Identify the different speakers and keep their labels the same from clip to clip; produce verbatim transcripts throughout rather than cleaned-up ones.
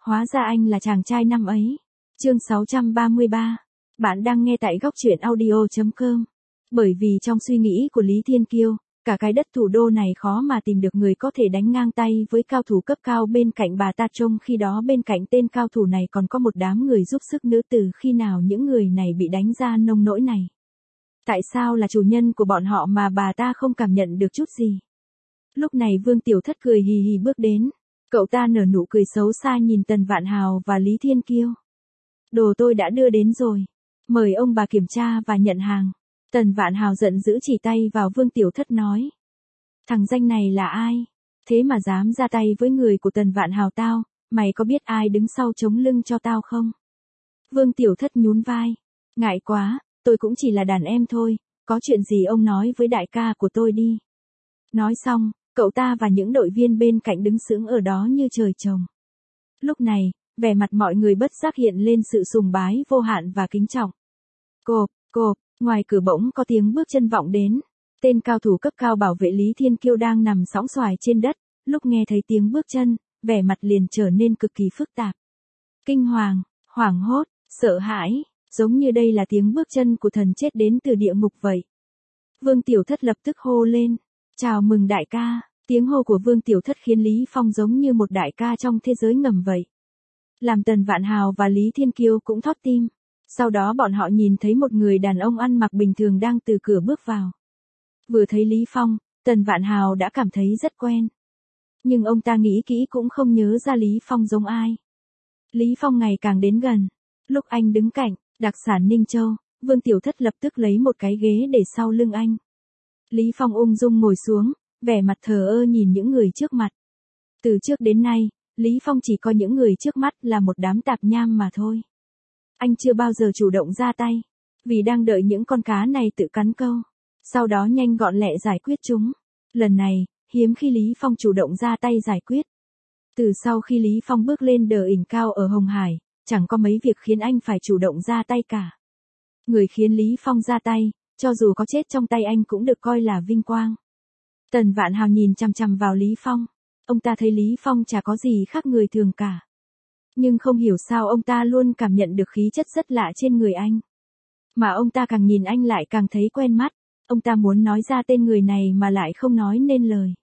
Speaker 1: Hóa ra anh là chàng trai năm ấy. Chương sáu trăm ba mươi ba. Bạn đang nghe tại góc truyện audio chấm com. Bởi vì trong suy nghĩ của Lý Thiên Kiêu, cả cái đất thủ đô này khó mà tìm được người có thể đánh ngang tay với cao thủ cấp cao bên cạnh bà ta, trông khi đó bên cạnh tên cao thủ này còn có một đám người giúp sức nữ. Từ khi nào những người này bị đánh ra nông nỗi này? Tại sao là chủ nhân của bọn họ mà bà ta không cảm nhận được chút gì? Lúc này Vương Tiểu Thất cười hì hì bước đến. Cậu ta nở nụ cười xấu xa nhìn Tần Vạn Hào và Lý Thiên Kiêu. Đồ tôi đã đưa đến rồi. Mời ông bà kiểm tra và nhận hàng. Tần Vạn Hào giận dữ chỉ tay vào Vương Tiểu Thất nói. Thằng danh này là ai? Thế mà dám ra tay với người của Tần Vạn Hào tao, mày có biết ai đứng sau chống lưng cho tao không? Vương Tiểu Thất nhún vai. Ngại quá, tôi cũng chỉ là đàn em thôi, có chuyện gì ông nói với đại ca của tôi đi. Nói xong, cậu ta và những đội viên bên cạnh đứng sững ở đó như trời trồng. Lúc này, vẻ mặt mọi người bất giác hiện lên sự sùng bái vô hạn và kính trọng. Cộp, cộp, ngoài cửa bỗng có tiếng bước chân vọng đến. Tên cao thủ cấp cao bảo vệ Lý Thiên Kiêu đang nằm sõng xoài trên đất, lúc nghe thấy tiếng bước chân, vẻ mặt liền trở nên cực kỳ phức tạp. Kinh hoàng, hoảng hốt, sợ hãi, giống như đây là tiếng bước chân của thần chết đến từ địa ngục vậy. Vương Tiểu Thất lập tức hô lên. Chào mừng đại ca. Tiếng hô của Vương Tiểu Thất khiến Lý Phong giống như một đại ca trong thế giới ngầm vậy. Làm Tần Vạn Hào và Lý Thiên Kiêu cũng thót tim. Sau đó bọn họ nhìn thấy một người đàn ông ăn mặc bình thường đang từ cửa bước vào. Vừa thấy Lý Phong, Tần Vạn Hào đã cảm thấy rất quen. Nhưng ông ta nghĩ kỹ cũng không nhớ ra Lý Phong giống ai. Lý Phong ngày càng đến gần. Lúc anh đứng cạnh, đặc sản Ninh Châu, Vương Tiểu Thất lập tức lấy một cái ghế để sau lưng anh. Lý Phong ung dung ngồi xuống, vẻ mặt thờ ơ nhìn những người trước mặt. Từ trước đến nay, Lý Phong chỉ coi những người trước mắt là một đám tạp nham mà thôi. Anh chưa bao giờ chủ động ra tay, vì đang đợi những con cá này tự cắn câu, sau đó nhanh gọn lẹ giải quyết chúng. Lần này, hiếm khi Lý Phong chủ động ra tay giải quyết. Từ sau khi Lý Phong bước lên đờ đỉnh cao ở Hồng Hải, chẳng có mấy việc khiến anh phải chủ động ra tay cả. Người khiến Lý Phong ra tay, cho dù có chết trong tay anh cũng được coi là vinh quang. Tần Vạn Hào nhìn chằm chằm vào Lý Phong. Ông ta thấy Lý Phong chả có gì khác người thường cả. Nhưng không hiểu sao ông ta luôn cảm nhận được khí chất rất lạ trên người anh. Mà ông ta càng nhìn anh lại càng thấy quen mắt. Ông ta muốn nói ra tên người này mà lại không nói nên lời.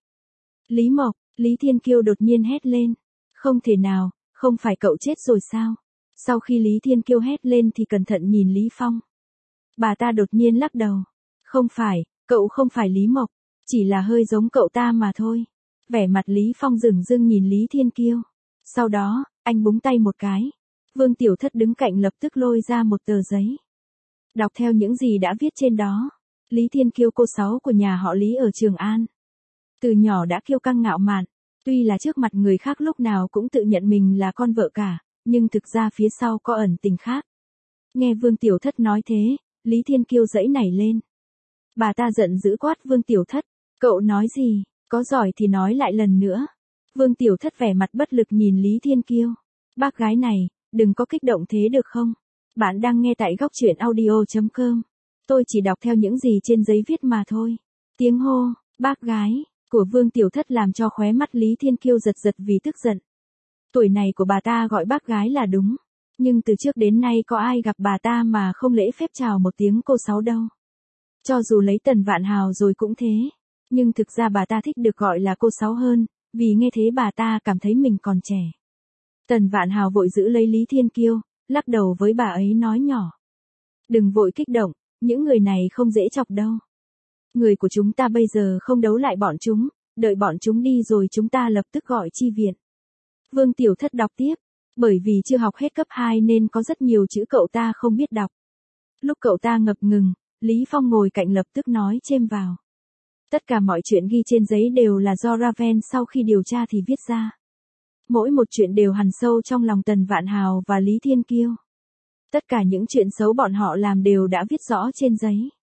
Speaker 1: Lý Mộc, Lý Thiên Kiêu đột nhiên hét lên. Không thể nào, không phải cậu chết rồi sao? Sau khi Lý Thiên Kiêu hét lên thì cẩn thận nhìn Lý Phong. Bà ta đột nhiên lắc đầu. Không phải, cậu không phải Lý Mộc, chỉ là hơi giống cậu ta mà thôi. Vẻ mặt Lý Phong dửng dưng nhìn Lý Thiên Kiêu. Sau đó, anh búng tay một cái. Vương Tiểu Thất đứng cạnh lập tức lôi ra một tờ giấy. Đọc theo những gì đã viết trên đó. Lý Thiên Kiêu cô sáu của nhà họ Lý ở Trường An. Từ nhỏ đã kiêu căng ngạo mạn, tuy là trước mặt người khác lúc nào cũng tự nhận mình là con vợ cả, nhưng thực ra phía sau có ẩn tình khác. Nghe Vương Tiểu Thất nói thế, Lý Thiên Kiêu giãy nảy lên. Bà ta giận dữ quát Vương Tiểu Thất, cậu nói gì, có giỏi thì nói lại lần nữa. Vương Tiểu Thất vẻ mặt bất lực nhìn Lý Thiên Kiêu. Bác gái này, đừng có kích động thế được không? Bạn đang nghe tại góc truyện audio chấm com. Tôi chỉ đọc theo những gì trên giấy viết mà thôi. Tiếng hô, bác gái, của Vương Tiểu Thất làm cho khóe mắt Lý Thiên Kiêu giật giật vì tức giận. Tuổi này của bà ta gọi bác gái là đúng. Nhưng từ trước đến nay có ai gặp bà ta mà không lễ phép chào một tiếng cô sáu đâu. Cho dù lấy Tần Vạn Hào rồi cũng thế. Nhưng thực ra bà ta thích được gọi là cô sáu hơn, vì nghe thế bà ta cảm thấy mình còn trẻ. Tần Vạn Hào vội giữ lấy Lý Thiên Kiêu, lắc đầu với bà ấy nói nhỏ. Đừng vội kích động, những người này không dễ chọc đâu. Người của chúng ta bây giờ không đấu lại bọn chúng, đợi bọn chúng đi rồi chúng ta lập tức gọi chi viện. Vương Tiểu Thất đọc tiếp. Bởi vì chưa học hết cấp hai nên có rất nhiều chữ cậu ta không biết đọc. Lúc cậu ta ngập ngừng, Lý Phong ngồi cạnh lập tức nói chêm vào. Tất cả mọi chuyện ghi trên giấy đều là do Raven sau khi điều tra thì viết ra. Mỗi một chuyện đều hằn sâu trong lòng Tần Vạn Hào và Lý Thiên Kiêu. Tất cả những chuyện xấu bọn họ làm đều đã viết rõ trên giấy.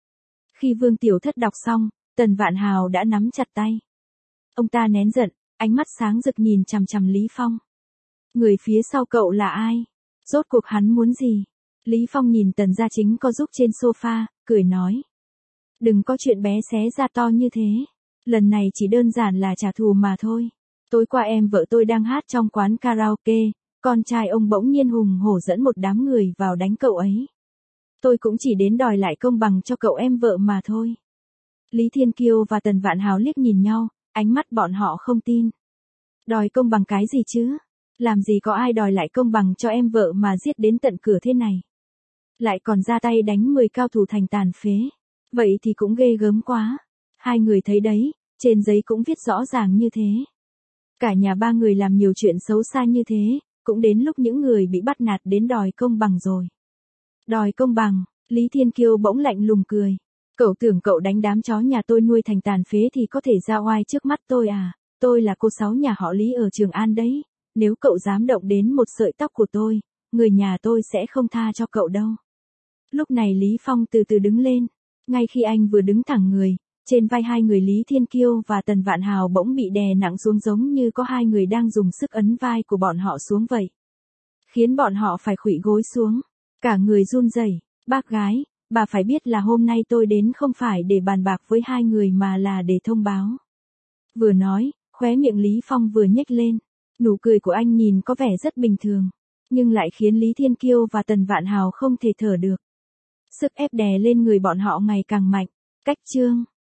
Speaker 1: Khi Vương Tiểu Thất đọc xong, Tần Vạn Hào đã nắm chặt tay. Ông ta nén giận, ánh mắt sáng rực nhìn chằm chằm Lý Phong. Người phía sau cậu là ai? Rốt cuộc hắn muốn gì? Lý Phong nhìn Tần Gia Chính co giúp trên sofa, cười nói. Đừng có chuyện bé xé ra to như thế. Lần này chỉ đơn giản là trả thù mà thôi. Tối qua em vợ tôi đang hát trong quán karaoke, con trai ông bỗng nhiên hùng hổ dẫn một đám người vào đánh cậu ấy. Tôi cũng chỉ đến đòi lại công bằng cho cậu em vợ mà thôi. Lý Thiên Kiêu và Tần Vạn Hào liếc nhìn nhau, ánh mắt bọn họ không tin. Đòi công bằng cái gì chứ? Làm gì có ai đòi lại công bằng cho em vợ mà giết đến tận cửa thế này. Lại còn ra tay đánh mười cao thủ thành tàn phế. Vậy thì cũng ghê gớm quá. Hai người thấy đấy, trên giấy cũng viết rõ ràng như thế. Cả nhà ba người làm nhiều chuyện xấu xa như thế, cũng đến lúc những người bị bắt nạt đến đòi công bằng rồi. Đòi công bằng, Lý Thiên Kiêu bỗng lạnh lùng cười. Cậu tưởng cậu đánh đám chó nhà tôi nuôi thành tàn phế thì có thể ra oai trước mắt tôi à? Tôi là cô sáu nhà họ Lý ở Trường An đấy. Nếu cậu dám động đến một sợi tóc của tôi, người nhà tôi sẽ không tha cho cậu đâu. Lúc này Lý Phong từ từ đứng lên. Ngay khi anh vừa đứng thẳng người, trên vai hai người Lý Thiên Kiêu và Tần Vạn Hào bỗng bị đè nặng xuống giống như có hai người đang dùng sức ấn vai của bọn họ xuống vậy. Khiến bọn họ phải khuỵu gối xuống. Cả người run rẩy. Bác gái, bà phải biết là hôm nay tôi đến không phải để bàn bạc với hai người mà là để thông báo. Vừa nói, khóe miệng Lý Phong vừa nhếch lên. Nụ cười của anh nhìn có vẻ rất bình thường, nhưng lại khiến Lý Thiên Kiêu và Tần Vạn Hào không thể thở được. Sức ép đè lên người bọn họ ngày càng mạnh. Cách chương